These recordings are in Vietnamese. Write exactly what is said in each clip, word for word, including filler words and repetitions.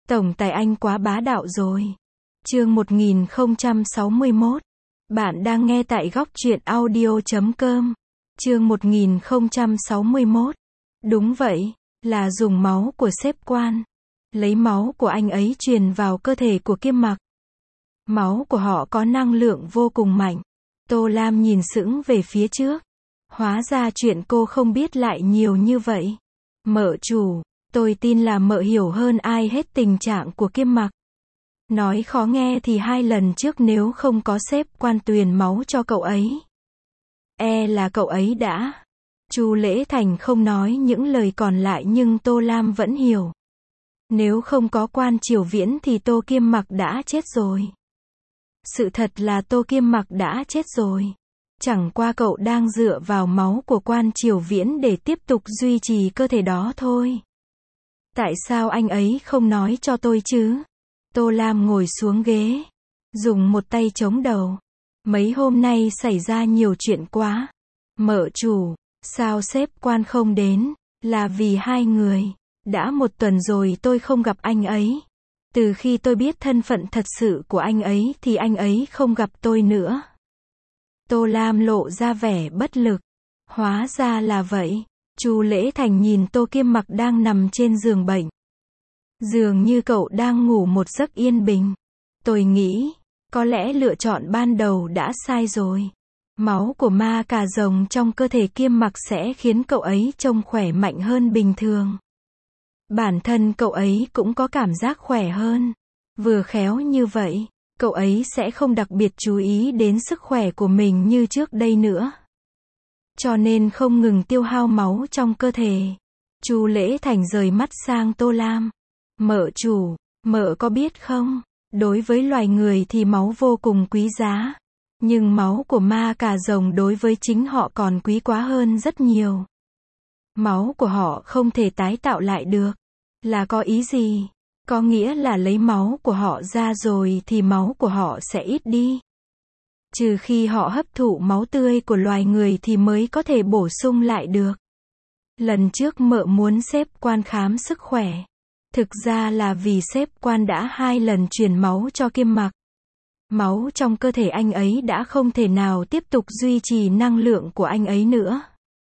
Tổng tài anh quá bá đạo rồi. Chương một nghìn không trăm sáu mươi mốt. Bạn đang nghe tại góc truyện audio chấm com. Chương một nghìn không trăm sáu mươi mốt. Đúng vậy, là dùng máu của sếp quan. Lấy máu của anh ấy truyền vào cơ thể của Kiêm Mặc. Máu của họ có năng lượng vô cùng mạnh. Tô Lam nhìn sững về phía trước. Hóa ra chuyện cô không biết lại nhiều như vậy. Mợ chủ, tôi tin là mợ hiểu hơn ai hết tình trạng của Kiêm Mặc. Nói khó nghe thì hai lần trước nếu không có sếp quan truyền máu cho cậu ấy, e là cậu ấy đã. Chu Lễ Thành không nói những lời còn lại nhưng Tô Lam vẫn hiểu. Nếu không có quan Triều Viễn thì Tô Kiêm Mặc đã chết rồi. Sự thật là Tô Kiêm Mặc đã chết rồi. Chẳng qua cậu đang dựa vào máu của quan Triều Viễn để tiếp tục duy trì cơ thể đó thôi. Tại sao anh ấy không nói cho tôi chứ? Tô Lam ngồi xuống ghế, dùng một tay chống đầu. Mấy hôm nay xảy ra nhiều chuyện quá. Mợ chủ, sao sếp quan không đến? Là vì hai người. Đã một tuần rồi tôi không gặp anh ấy. Từ khi tôi biết thân phận thật sự của anh ấy thì anh ấy không gặp tôi nữa. Tô Lam lộ ra vẻ bất lực. Hóa ra là vậy. Chu Lễ Thành nhìn Tô Kiêm Mặc đang nằm trên giường bệnh. Dường như cậu đang ngủ một giấc yên bình. Tôi nghĩ, có lẽ lựa chọn ban đầu đã sai rồi. Máu của ma cà rồng trong cơ thể Kiêm Mặc sẽ khiến cậu ấy trông khỏe mạnh hơn bình thường. Bản thân cậu ấy cũng có cảm giác khỏe hơn. Vừa khéo như vậy, cậu ấy sẽ không đặc biệt chú ý đến sức khỏe của mình như trước đây nữa. Cho nên không ngừng tiêu hao máu trong cơ thể. Chu Lễ Thành rời mắt sang Tô Lam. Mợ chủ, mợ có biết không? Đối với loài người thì máu vô cùng quý giá. Nhưng máu của ma cà rồng đối với chính họ còn quý quá hơn rất nhiều. Máu của họ không thể tái tạo lại được. Là có ý gì? Có nghĩa là lấy máu của họ ra rồi thì máu của họ sẽ ít đi. Trừ khi họ hấp thụ máu tươi của loài người thì mới có thể bổ sung lại được. Lần trước mợ muốn sếp quan khám sức khỏe. Thực ra là vì sếp quan đã hai lần truyền máu cho Kiêm Mặc. Máu trong cơ thể anh ấy đã không thể nào tiếp tục duy trì năng lượng của anh ấy nữa.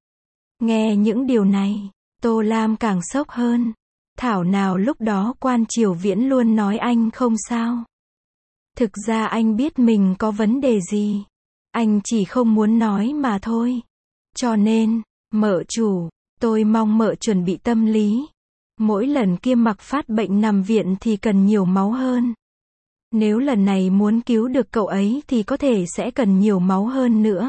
Nghe những điều này, Tô Lam càng sốc hơn. Thảo nào lúc đó quan Triều Viễn luôn nói anh không sao. Thực ra anh biết mình có vấn đề gì. Anh chỉ không muốn nói mà thôi. Cho nên, mợ chủ, tôi mong mợ chuẩn bị tâm lý. Mỗi lần Kiêm Mặc phát bệnh nằm viện thì cần nhiều máu hơn. Nếu lần này muốn cứu được cậu ấy thì có thể sẽ cần nhiều máu hơn nữa.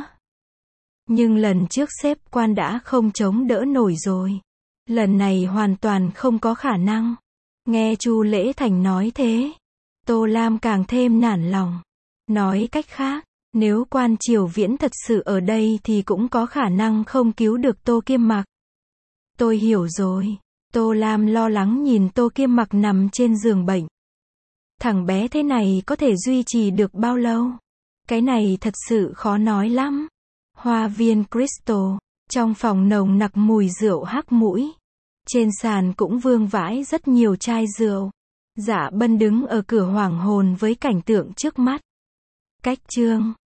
Nhưng lần trước sếp quan đã không chống đỡ nổi rồi. Lần này hoàn toàn không có khả năng. Nghe Chu Lễ Thành nói thế, Tô Lam càng thêm nản lòng. Nói cách khác, nếu quan Triều Viễn thật sự ở đây thì cũng có khả năng không cứu được Tô Kiêm Mặc. Tôi hiểu rồi. Tô Lam lo lắng nhìn Tô Kiêm Mặc nằm trên giường bệnh. Thằng bé thế này có thể duy trì được bao lâu? Cái này thật sự khó nói lắm. Hoa viên Crystal, trong phòng nồng nặc mùi rượu hắc mũi. Trên sàn cũng vương vãi rất nhiều chai rượu. Dạ Bân đứng ở cửa hoảng hồn với cảnh tượng trước mắt. Cách chương